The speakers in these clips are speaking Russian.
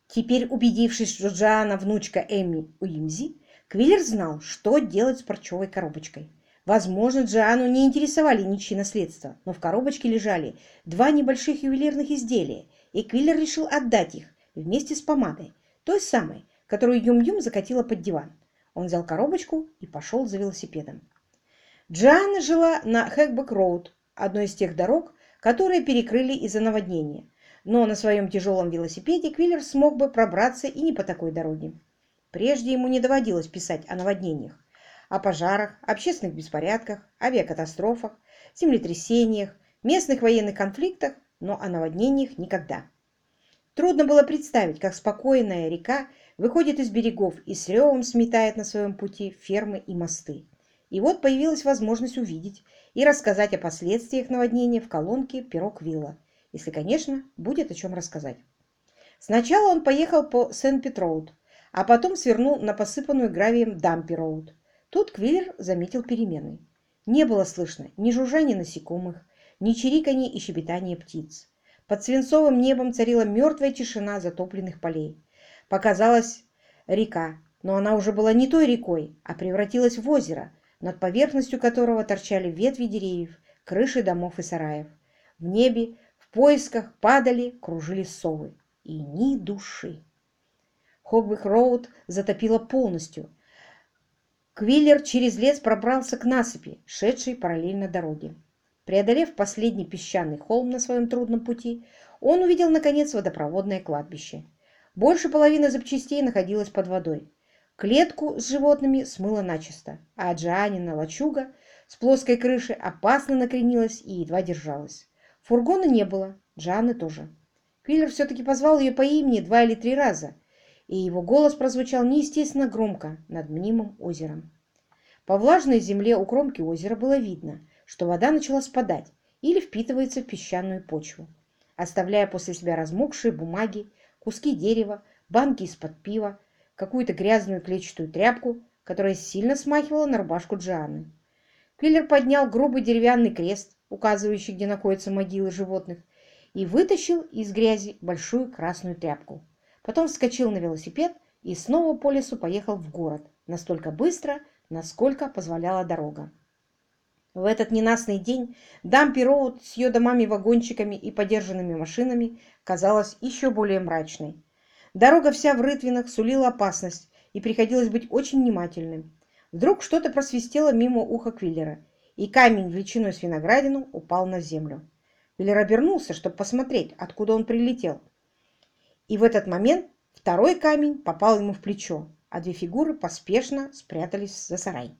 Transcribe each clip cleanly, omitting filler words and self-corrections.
Теперь, убедившись, что Джоанна внучка Эмми Уимзи, Квиллер знал, что делать с парчевой коробочкой. Возможно, Джоанну не интересовали ничьи наследства, но в коробочке лежали два небольших ювелирных изделия, и Квиллер решил отдать их вместе с помадой, той самой, которую Юм-Юм закатила под диван. Он взял коробочку и пошел за велосипедом. Джоанна жила на Хэкбек-Роуд, одной из тех дорог, которые перекрыли из-за наводнения. Но на своем тяжелом велосипеде Квиллер смог бы пробраться и не по такой дороге. Прежде ему не доводилось писать о наводнениях, о пожарах, общественных беспорядках, авиакатастрофах, землетрясениях, местных военных конфликтах, но о наводнениях никогда. Трудно было представить, как спокойная река выходит из берегов и с ревом сметает на своем пути фермы и мосты. И вот появилась возможность увидеть и рассказать о последствиях наводнения в колонке «Пирог Вилла», если, конечно, будет о чем рассказать. Сначала он поехал по Сент-Пит-Роуд, а потом свернул на посыпанную гравием Дампи-Роуд. Тут Квиллер заметил перемены. Не было слышно ни жужжания насекомых, ни чириканья и щебетания птиц. Под свинцовым небом царила мертвая тишина затопленных полей. Показалась река, но она уже была не той рекой, а превратилась в озеро, над поверхностью которого торчали ветви деревьев, крыши домов и сараев. В небе, в поисках падали, кружились совы. И ни души. Хогбек-Роуд затопило полностью. Квиллер через лес пробрался к насыпи, шедшей параллельно дороге. Преодолев последний песчаный холм на своем трудном пути, он увидел, наконец, водопроводное кладбище. Больше половины запчастей находилась под водой. Клетку с животными смыло начисто, а Джоаннина лачуга с плоской крышей опасно накренилась и едва держалась. Фургона не было, Джоанны тоже. Квиллер все-таки позвал ее по имени 2 или 3 раза, и его голос прозвучал неестественно громко над мнимым озером. По влажной земле у кромки озера было видно, что вода начала спадать или впитывается в песчаную почву, оставляя после себя размокшие бумаги, куски дерева, банки из-под пива, какую-то грязную клетчатую тряпку, которая сильно смахивала на рубашку Джоанны. Квиллер поднял грубый деревянный крест, указывающий, где находятся могилы животных, и вытащил из грязи большую красную тряпку. Потом вскочил на велосипед и снова по лесу поехал в город, настолько быстро, насколько позволяла дорога. В этот ненастный день Дампи-Роуд с ее домами-вагончиками и подержанными машинами казалась еще более мрачной. Дорога вся в рытвинах сулила опасность, и приходилось быть очень внимательным. Вдруг что-то просвистело мимо уха Квиллера, и камень величиной с виноградину упал на землю. Квиллер обернулся, чтобы посмотреть, откуда он прилетел. И в этот момент второй камень попал ему в плечо, а две фигуры поспешно спрятались за сарай.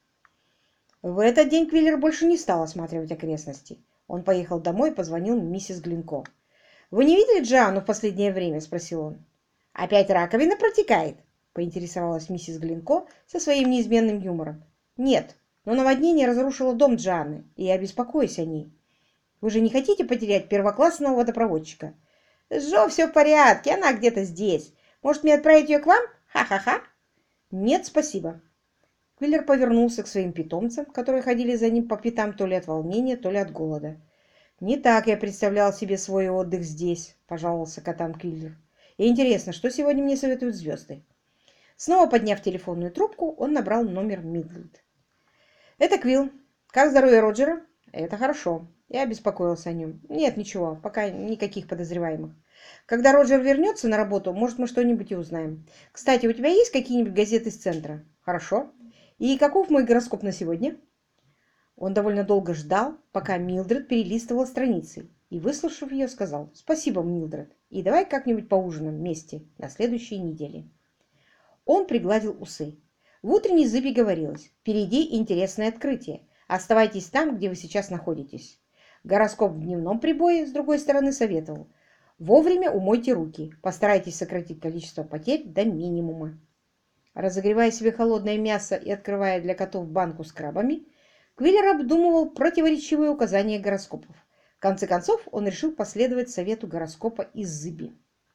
В этот день Квиллер больше не стал осматривать окрестности. Он поехал домой и позвонил миссис Глинко. «Вы не видели Джоанну в последнее время?» – спросил он. «Опять раковина протекает?» – поинтересовалась миссис Глинко со своим неизменным юмором. «Нет, но наводнение разрушило дом Джоанны, и я беспокоюсь о ней. Вы же не хотите потерять первоклассного водопроводчика?» «С Джо все в порядке, она где-то здесь. Может, мне отправить ее к вам? Ха-ха-ха!» «Нет, спасибо». Квиллер повернулся к своим питомцам, которые ходили за ним по пятам то ли от волнения, то ли от голода. «Не так я представлял себе свой отдых здесь», – пожаловался котам Квиллер. «И интересно, что сегодня мне советуют звезды?» Снова подняв телефонную трубку, он набрал номер Милдред. «Это Квилл. Как здоровье Роджера?» «Это хорошо. Я беспокоился о нем. Нет, ничего, пока никаких подозреваемых. Когда Роджер вернется на работу, может, мы что-нибудь и узнаем. Кстати, у тебя есть какие-нибудь газеты из центра?» «Хорошо. И каков мой гороскоп на сегодня?» Он довольно долго ждал, пока Милдред перелистывала страницы, и, выслушав ее, сказал: «Спасибо, Милдред, и давай как-нибудь поужинаем вместе на следующей неделе». Он пригладил усы. В утренней зыбе говорилось: «Впереди интересное открытие. Оставайтесь там, где вы сейчас находитесь». Гороскоп в дневном прибое, с другой стороны, советовал: «Вовремя умойте руки, постарайтесь сократить количество потерь до минимума». Разогревая себе холодное мясо и открывая для котов банку с крабами, Квиллер обдумывал противоречивые указания гороскопов. В конце концов, он решил последовать совету гороскопа из зыби.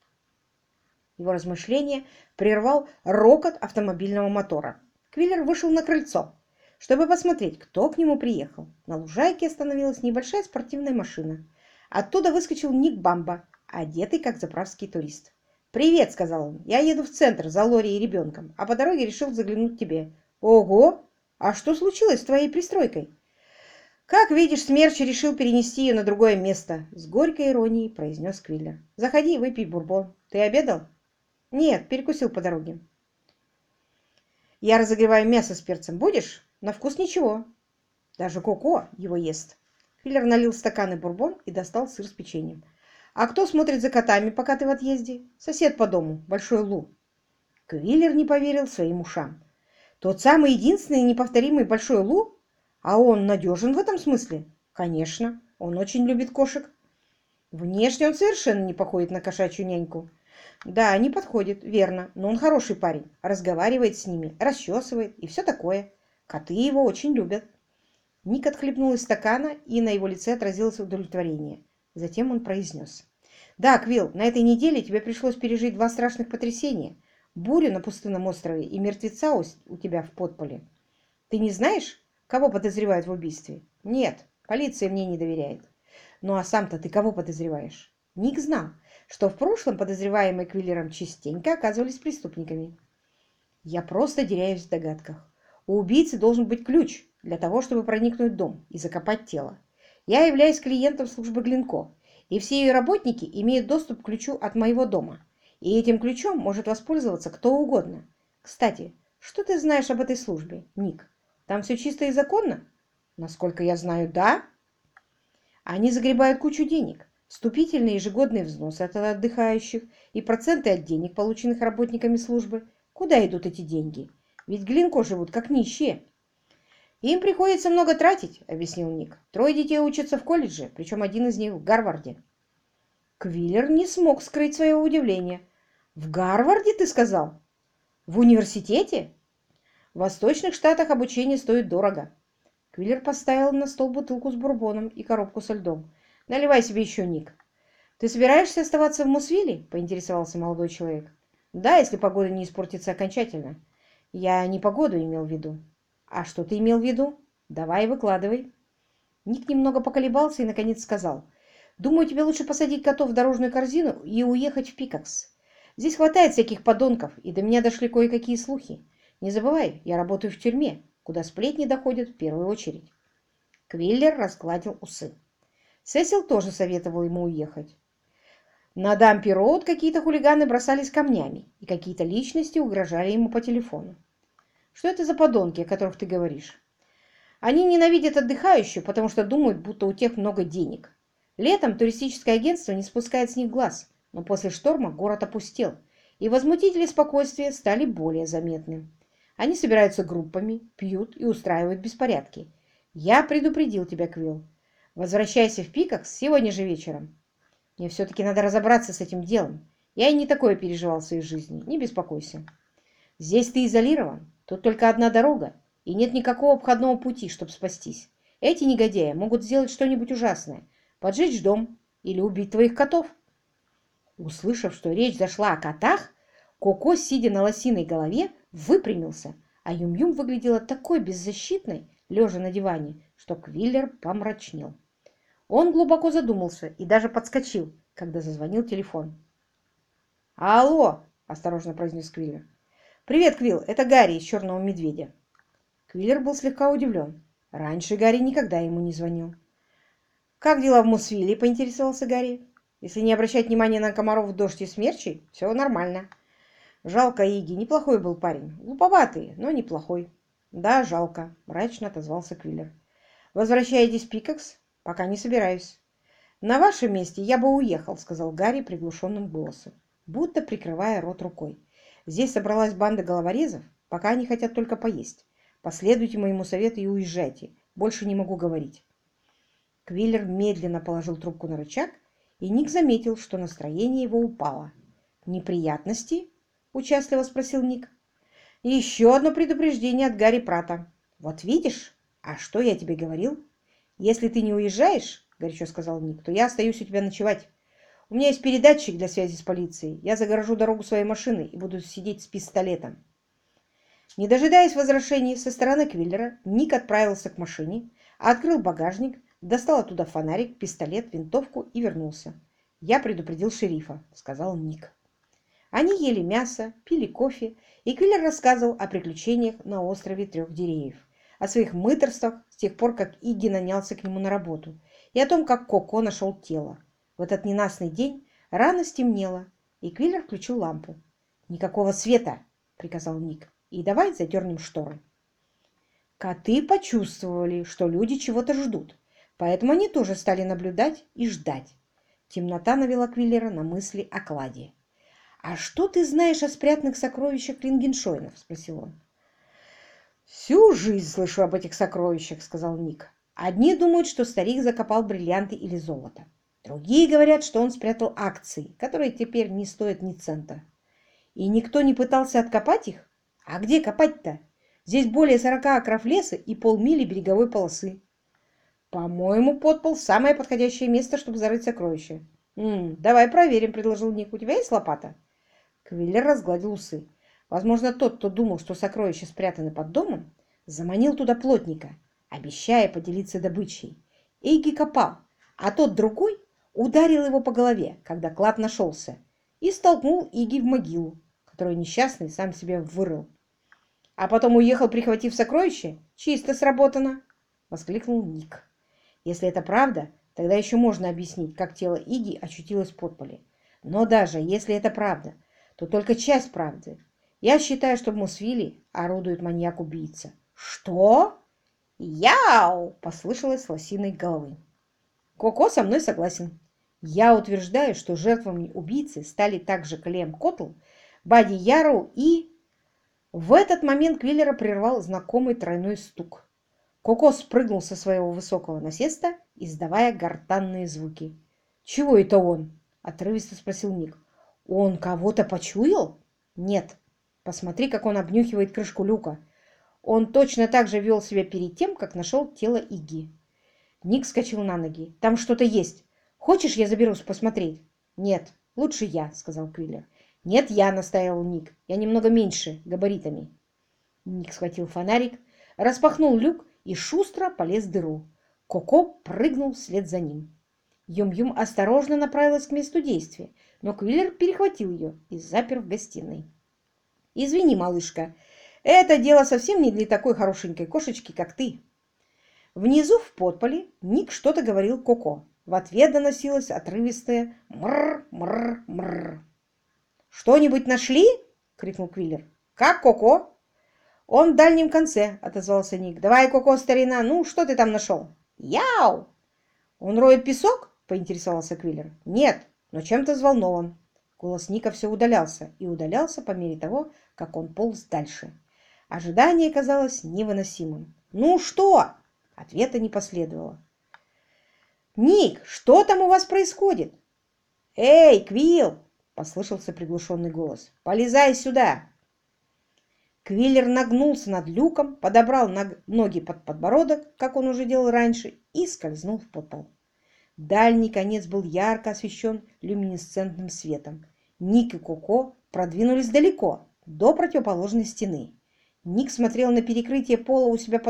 Его размышления прервал рокот автомобильного мотора. Квиллер вышел на крыльцо, чтобы посмотреть, кто к нему приехал. На лужайке остановилась небольшая спортивная машина. Оттуда выскочил Ник Бамба, одетый как заправский турист. «Привет», — сказал он. «Я еду в центр за Лори и ребенком, а по дороге решил заглянуть к тебе». «Ого! А что случилось с твоей пристройкой?» «Как видишь, Смерч решил перенести ее на другое место», — с горькой иронией произнес Квиллер. «Заходи, выпей бурбон. Ты обедал?» «Нет, перекусил по дороге». «Я разогреваю мясо с перцем. Будешь? На вкус ничего. Даже Коко его ест». Квиллер налил в стаканы бурбон и достал сыр с печеньем. «А кто смотрит за котами, пока ты в отъезде?» «Сосед по дому, Большой Лу». Квиллер не поверил своим ушам. «Тот самый единственный неповторимый Большой Лу? А он надежен в этом смысле?» «Конечно, он очень любит кошек». «Внешне он совершенно не походит на кошачью няньку». «Да, не подходит, верно, но он хороший парень, разговаривает с ними, расчесывает и все такое. Коты его очень любят». Ник отхлебнул из стакана, и на его лице отразилось удовлетворение. Затем он произнес. «Да, Квилл, на этой неделе тебе пришлось пережить два страшных потрясения. Бурю на пустынном острове и мертвеца у тебя в подполе. Ты не знаешь, кого подозревают в убийстве?» «Нет, полиция мне не доверяет». «Ну а сам-то ты кого подозреваешь?» Ник знал, что в прошлом подозреваемые Квиллером частенько оказывались преступниками. «Я просто теряюсь в догадках. У убийцы должен быть ключ для того, чтобы проникнуть в дом и закопать тело. Я являюсь клиентом службы Глинко, и все ее работники имеют доступ к ключу от моего дома. И этим ключом может воспользоваться кто угодно. Кстати, что ты знаешь об этой службе, Ник? Там все чисто и законно?» «Насколько я знаю, да». «Они загребают кучу денег. Вступительные ежегодные взносы от отдыхающих и проценты от денег, полученных работниками службы. Куда идут эти деньги? Ведь Глинко живут как нищие». «Им приходится много тратить», — объяснил Ник. «Трое детей учатся в колледже, причем один из них в Гарварде». Квиллер не смог скрыть своего удивления. «В Гарварде, ты сказал? В университете?» «В Восточных Штатах обучение стоит дорого». Квиллер поставил на стол бутылку с бурбоном и коробку со льдом. «Наливай себе еще, Ник». «Ты собираешься оставаться в Мусвилле?» — поинтересовался молодой человек. «Да, если погода не испортится окончательно». «Я не погоду имел в виду». «А что ты имел в виду? Давай, выкладывай». Ник немного поколебался и, наконец, сказал. «Думаю, тебе лучше посадить котов в дорожную корзину и уехать в Пикакс. Здесь хватает всяких подонков, и до меня дошли кое-какие слухи. Не забывай, я работаю в тюрьме, куда сплетни доходят в первую очередь». Квиллер разгладил усы. Сесил тоже советовал ему уехать. На Дампи-Роуд какие-то хулиганы бросались камнями, и какие-то личности угрожали ему по телефону. «Что это за подонки, о которых ты говоришь?» «Они ненавидят отдыхающих, потому что думают, будто у тех много денег. Летом туристическое агентство не спускает с них глаз, но после шторма город опустел, и возмутители спокойствия стали более заметны. Они собираются группами, пьют и устраивают беспорядки. Я предупредил тебя, Квилл. Возвращайся в Пикакс сегодня же вечером. Мне все-таки надо разобраться с этим делом. Я и не такое переживал в своей жизни. Не беспокойся. Здесь ты изолирован. Тут только одна дорога, и нет никакого обходного пути, чтобы спастись. Эти негодяи могут сделать что-нибудь ужасное. Поджечь дом или убить твоих котов». Услышав, что речь зашла о котах, Коко, сидя на лосиной голове, выпрямился, а Юм-Юм выглядела такой беззащитной, лежа на диване, что Квиллер помрачнел. Он глубоко задумался и даже подскочил, когда зазвонил телефон. «Алло!» – осторожно произнес Квиллер. «Привет, Квилл, это Гарри из «Черного медведя». Квиллер был слегка удивлен. Раньше Гарри никогда ему не звонил. «Как дела в Мусвилле?» – поинтересовался Гарри. «Если не обращать внимания на комаров, дождь и смерчей, все нормально. Жалко Иги, неплохой был парень. Глуповатый, но неплохой». «Да, жалко», – мрачно отозвался Квиллер. «Возвращаетесь в Пикакс?» «Пока не собираюсь». «На вашем месте я бы уехал», – сказал Гарри приглушенным голосом, будто прикрывая рот рукой. «Здесь собралась банда головорезов, пока они хотят только поесть. Последуйте моему совету и уезжайте. Больше не могу говорить». Квиллер медленно положил трубку на рычаг, и Ник заметил, что настроение его упало. «Неприятности?» – участливо спросил Ник. «Еще одно предупреждение от Гарри Пратта. Вот видишь? А что я тебе говорил? Если ты не уезжаешь, – горячо сказал Ник, – то я остаюсь у тебя ночевать. У меня есть передатчик для связи с полицией. Я загорожу дорогу своей машины и буду сидеть с пистолетом». Не дожидаясь возражений со стороны Квиллера, Ник отправился к машине, открыл багажник, достал оттуда фонарик, пистолет, винтовку и вернулся. «Я предупредил шерифа», — сказал Ник. Они ели мясо, пили кофе, и Квиллер рассказывал о приключениях на острове Трех Деревьев, о своих мытарствах с тех пор, как Игги нанялся к нему на работу, и о том, как Коко нашел тело. В этот ненастный день рано стемнело, и Квиллер включил лампу. «Никакого света!» — приказал Ник. «И давай задернем шторы». Коты почувствовали, что люди чего-то ждут, поэтому они тоже стали наблюдать и ждать. Темнота навела Квиллера на мысли о кладе. «А что ты знаешь о спрятанных сокровищах Клингеншойнов?» — спросил он. «Всю жизнь слышу об этих сокровищах», — сказал Ник. «Одни думают, что старик закопал бриллианты или золото. Другие говорят, что он спрятал акции, которые теперь не стоят ни цента. И никто не пытался откопать их? А где копать-то? Здесь более 40 акров леса и полмили береговой полосы. По-моему, подпол — самое подходящее место, чтобы зарыть сокровища». «Давай проверим», — предложил Ник. «У тебя есть лопата?» Квиллер разгладил усы. Возможно, тот, кто думал, что сокровища спрятаны под домом, заманил туда плотника, обещая поделиться добычей. Игги копал, а тот другой ударил его по голове, когда клад нашелся, и столкнул Игги в могилу, которую несчастный сам себе вырыл. «А потом уехал, прихватив сокровище? Чисто сработано!» — воскликнул Ник. «Если это правда, тогда еще можно объяснить, как тело Игги очутилось в подполе. Но даже если это правда, то только часть правды. Я считаю, что в Мусвиле орудует маньяк-убийца». «Что?» «Яу!» — послышалось с лосиной головы. «Коко со мной согласен. Я утверждаю, что жертвами убийцы стали также Клем Котл, Бадди Ярроу и...» В этот момент Квиллера прервал знакомый тройной стук. Коко спрыгнул со своего высокого насеста, издавая гортанные звуки. «Чего это он?» — отрывисто спросил Ник. «Он кого-то почуял?» «Нет. Посмотри, как он обнюхивает крышку люка. Он точно так же вел себя перед тем, как нашел тело Игги». Ник вскочил на ноги. «Там что-то есть. Хочешь, я заберусь посмотреть?» «Нет, лучше я», — сказал Квиллер. «Нет, я», — настаивал Ник. «Я немного меньше габаритами». Ник схватил фонарик, распахнул люк и шустро полез в дыру. Коко прыгнул вслед за ним. Юм-Юм осторожно направилась к месту действия, но Квиллер перехватил ее и запер в гостиной. «Извини, малышка, это дело совсем не для такой хорошенькой кошечки, как ты». Внизу в подполе Ник что-то говорил Коко. В ответ доносилось отрывистое «мрр-мрр-мрр». «Что-нибудь нашли?» — крикнул Квиллер. «Как Коко?» «Он в дальнем конце», — отозвался Ник. «Давай, Коко, старина, ну, что ты там нашел?» «Яу!» «Он роет песок?» — поинтересовался Квиллер. «Нет, но чем-то взволнован». Голос Ника все удалялся и удалялся по мере того, как он полз дальше. Ожидание казалось невыносимым. «Ну что?» — ответа не последовало. «Ник, что там у вас происходит?» «Эй, Квилл!» — послышался приглушенный голос. «Полезай сюда!» Квиллер нагнулся над люком, подобрал ноги под подбородок, как он уже делал раньше, и скользнул в подпол. Дальний конец был ярко освещен люминесцентным светом. Ник и Коко продвинулись далеко, до противоположной стены. Ник смотрел на перекрытие пола у себя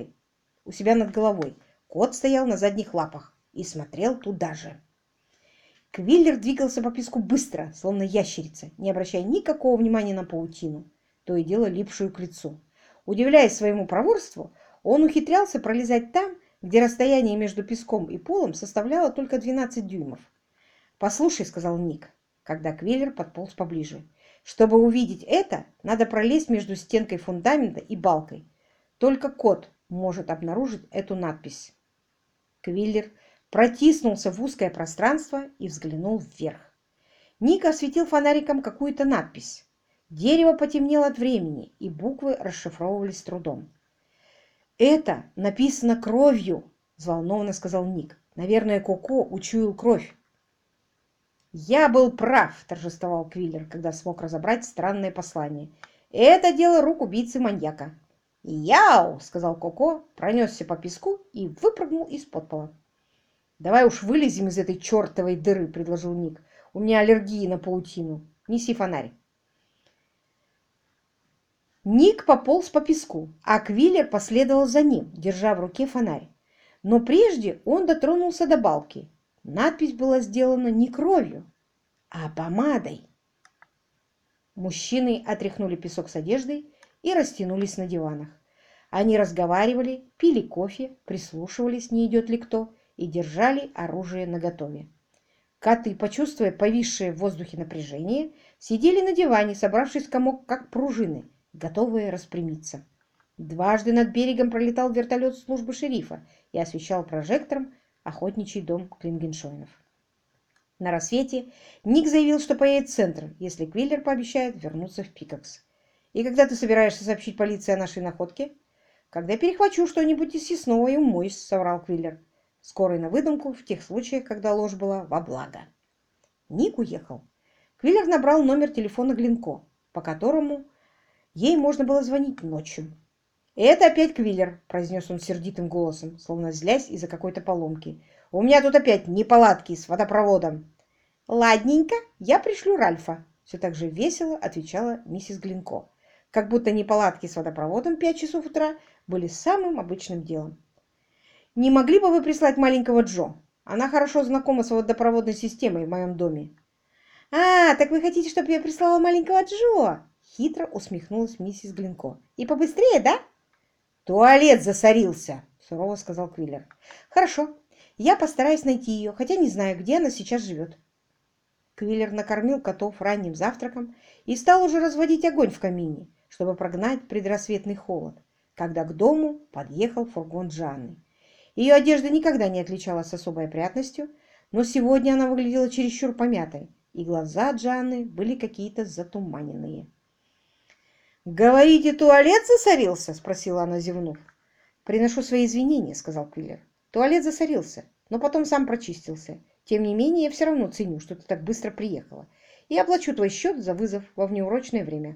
над головой. Кот стоял на задних лапах и смотрел туда же. Квиллер двигался по песку быстро, словно ящерица, не обращая никакого внимания на паутину, то и дело липшую к лицу. Удивляясь своему проворству, он ухитрялся пролезать там, где расстояние между песком и полом составляло только 12 дюймов. «Послушай», — сказал Ник, когда Квиллер подполз поближе, — «чтобы увидеть это, надо пролезть между стенкой фундамента и балкой. Только кот может обнаружить эту надпись». Квиллер протиснулся в узкое пространство и взглянул вверх. Ник осветил фонариком какую-то надпись. Дерево потемнело от времени, и буквы расшифровывались с трудом. «Это написано кровью», — взволнованно сказал Ник. «Наверное, Коко учуял кровь». «Я был прав», — торжествовал Квиллер, когда смог разобрать странное послание. «Это дело рук убийцы-маньяка». «Яу!» — сказал Коко, пронесся по песку и выпрыгнул из-под пола. «Давай уж вылезем из этой чертовой дыры», — предложил Ник. «У меня аллергия на паутину. Неси фонарь». Ник пополз по песку, а Квиллер последовал за ним, держа в руке фонарь. Но прежде он дотронулся до балки. Надпись была сделана не кровью, а помадой. Мужчины отряхнули песок с одеждой и растянулись на диванах. Они разговаривали, пили кофе, прислушивались, не идет ли кто, и держали оружие наготове. Коты, почувствуя повисшее в воздухе напряжение, сидели на диване, собравшись в комок, как пружины, готовые распрямиться. Дважды над берегом пролетал вертолет службы шерифа и освещал прожектором охотничий дом Клингеншойнов. На рассвете Ник заявил, что поедет в центр, если Квиллер пообещает вернуться в Пикакс. «И когда ты собираешься сообщить полиции о нашей находке?» «Когда перехвачу что-нибудь из съестного и умоюсь», — соврал Квиллер, скорый на выдумку в тех случаях, когда ложь была во благо. Ник уехал. Квиллер набрал номер телефона Глинко, по которому ей можно было звонить ночью. «Это опять Квиллер», — произнес он сердитым голосом, словно злясь из-за какой-то поломки. «У меня тут опять неполадки с водопроводом». «Ладненько, я пришлю Ральфа», — все так же весело отвечала миссис Глинко, как будто неполадки с водопроводом в 5 часов утра были самым обычным делом. «Не могли бы вы прислать маленького Джо? Она хорошо знакома с водопроводной системой в моем доме». «А, так вы хотите, чтобы я прислала маленького Джо?» Хитро усмехнулась миссис Глинко. «И побыстрее, да?» «Туалет засорился», — сурово сказал Квиллер. «Хорошо, я постараюсь найти ее, хотя не знаю, где она сейчас живет». Квиллер накормил котов ранним завтраком и стал уже разводить огонь в камине, чтобы прогнать предрассветный холод, когда к дому подъехал фургон Джанны. Ее одежда никогда не отличалась особой опрятностью, но сегодня она выглядела чересчур помятой, и глаза Джанны были какие-то затуманенные. «Говорите, туалет засорился?» — спросила она, зевнув. «Приношу свои извинения», — сказал Квиллер. «Туалет засорился, но потом сам прочистился. Тем не менее, я все равно ценю, что ты так быстро приехала. И оплачу твой счет за вызов во внеурочное время».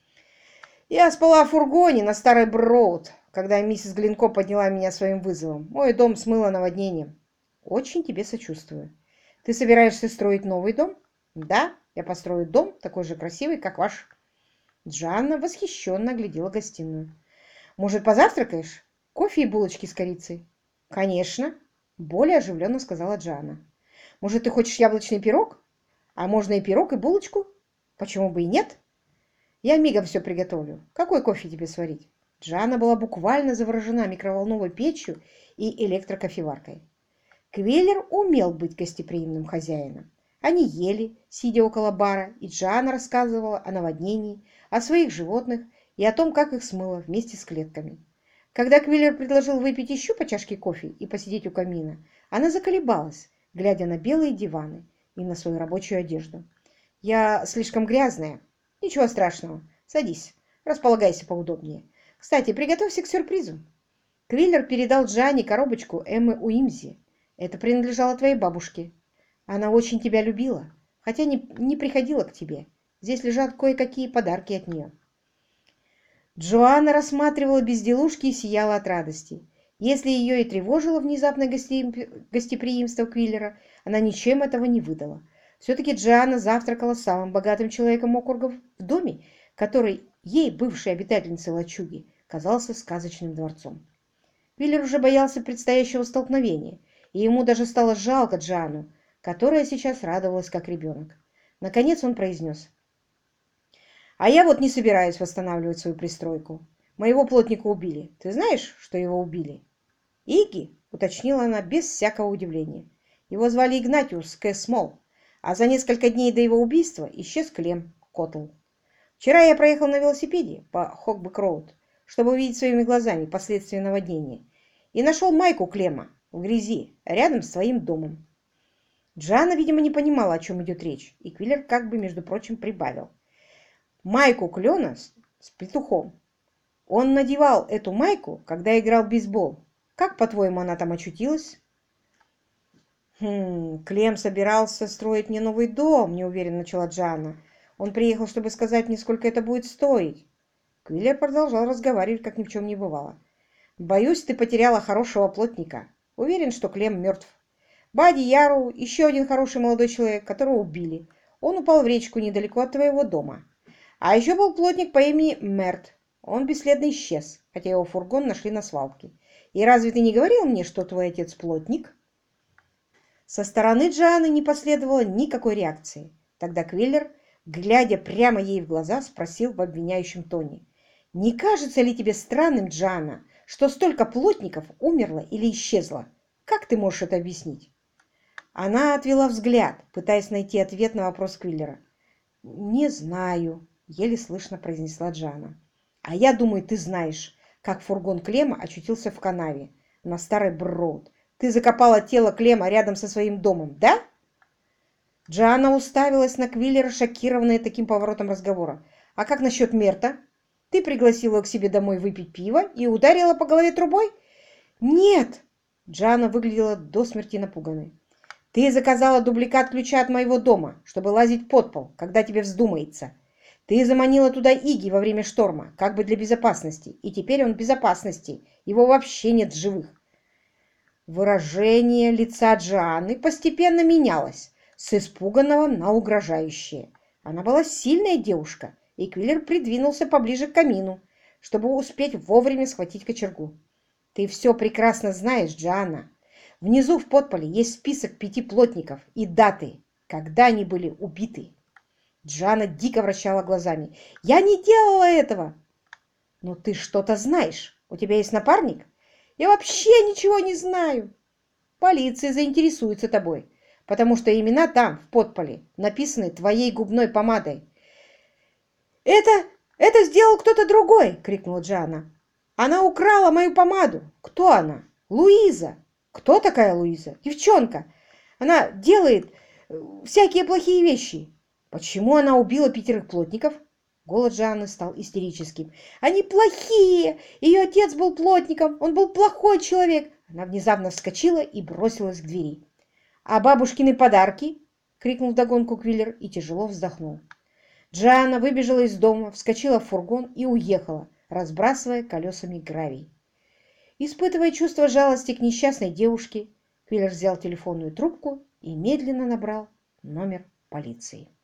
«Я спала в фургоне на Старой Броуд, когда миссис Глинко подняла меня своим вызовом. Мой дом смыло наводнением». «Очень тебе сочувствую. Ты собираешься строить новый дом?» «Да, я построю дом такой же красивый, как ваш». Джанна восхищенно оглядела гостиную. «Может, позавтракаешь? Кофе и булочки с корицей?» «Конечно», — более оживленно сказала Джанна. «Может, ты хочешь яблочный пирог? А можно и пирог, и булочку? Почему бы и нет? Я мигом все приготовлю. Какой кофе тебе сварить?» Джанна была буквально заворожена микроволновой печью и электрокофеваркой. Квиллер умел быть гостеприимным хозяином. Они ели, сидя около бара, и Джанна рассказывала о наводнении, о своих животных и о том, как их смыло вместе с клетками. Когда Квиллер предложил выпить еще по чашке кофе и посидеть у камина, она заколебалась, глядя на белые диваны и на свою рабочую одежду. «Я слишком грязная. Ничего страшного. Садись, располагайся поудобнее. Кстати, приготовься к сюрпризу». Квиллер передал Джанне коробочку Эммы Уимзи. «Это принадлежало твоей бабушке. Она очень тебя любила, хотя не приходила к тебе. Здесь лежат кое-какие подарки от нее». Джоанна рассматривала безделушки и сияла от радости. Если ее и тревожило внезапное гостеприимство Квиллера, она ничем этого не выдала. Все-таки Джоанна завтракала с самым богатым человеком округа в доме, который ей, бывшей обитательницей лачуги, казался сказочным дворцом. Квиллер уже боялся предстоящего столкновения, и ему даже стало жалко Джоанну, которая сейчас радовалась как ребенок. Наконец он произнес: «А я вот не собираюсь восстанавливать свою пристройку. Моего плотника убили. Ты знаешь, что его убили?» «Игги», — уточнила она без всякого удивления. «Его звали Игнатиус Смол, а за несколько дней до его убийства исчез Клем Коттл. Вчера я проехал на велосипеде по Хокбек-Роуд, чтобы увидеть своими глазами последствия наводнения, и нашел майку Клема в грязи рядом с твоим домом». Джанна, видимо, не понимала, о чем идет речь, и Квиллер как бы, между прочим, прибавил: «Майку Клена с петухом. Он надевал эту майку, когда играл в бейсбол. Как, по-твоему, она там очутилась?» «Клем собирался строить мне новый дом», — неуверенно начала Джанна. «Он приехал, чтобы сказать мне, сколько это будет стоить». Квиллер продолжал разговаривать, как ни в чем не бывало. «Боюсь, ты потеряла хорошего плотника. Уверен, что Клем мертв. Бадди Яру, еще один хороший молодой человек, которого убили. Он упал в речку недалеко от твоего дома. А еще был плотник по имени Мерт. Он бесследно исчез, хотя его фургон нашли на свалке. И разве ты не говорил мне, что твой отец плотник?» Со стороны Джоанны не последовало никакой реакции. Тогда Квиллер Глядя прямо ей в глаза, спросил в обвиняющем тоне. «Не кажется ли тебе странным, Джоанна, что столько плотников умерло или исчезло? Как ты можешь это объяснить?» Она отвела взгляд, пытаясь найти ответ на вопрос Квиллера. «Не знаю», — еле слышно произнесла Джоанна. «А я думаю, ты знаешь, как фургон Клема очутился в канаве на Старой Броуд. Ты закопала тело Клема рядом со своим домом, да?» Джоанна уставилась на Квиллера, шокированная таким поворотом разговора. «А как насчет Мерта? Ты пригласила его к себе домой выпить пиво и ударила по голове трубой?» «Нет!» Джоанна выглядела до смерти напуганной. «Ты заказала дубликат ключа от моего дома, чтобы лазить под пол, когда тебе вздумается. Ты заманила туда Иги во время шторма, как бы для безопасности, и теперь он в безопасности. Его вообще нет в живых». Выражение лица Джоанны постепенно менялось с испуганного на угрожающее. Она была сильная девушка, и Квиллер придвинулся поближе к камину, чтобы успеть вовремя схватить кочергу. «Ты все прекрасно знаешь, Джоанна. Внизу в подполе есть список 5 плотников и даты, когда они были убиты». Джоанна дико вращала глазами. «Я не делала этого!» «Но ты что-то знаешь. У тебя есть напарник?» «Я вообще ничего не знаю!» «Полиция заинтересуется тобой, потому что имена там, в подполе, написаны твоей губной помадой». «Это... это сделал кто-то другой!» — крикнула Джоанна. «Она украла мою помаду!» «Кто она?» «Луиза!» «Кто такая Луиза?» «Девчонка! Она делает всякие плохие вещи!» «Почему она убила 5 плотников?» Голос Жанны стал истерическим. «Они плохие! Ее отец был плотником! Он был плохой человек!» Она внезапно вскочила и бросилась к двери. «А бабушкины подарки?» — крикнул вдогонку Квиллер и тяжело вздохнул. Джоанна выбежала из дома, вскочила в фургон и уехала, разбрасывая колесами гравий. Испытывая чувство жалости к несчастной девушке, Квиллер взял телефонную трубку и медленно набрал номер полиции.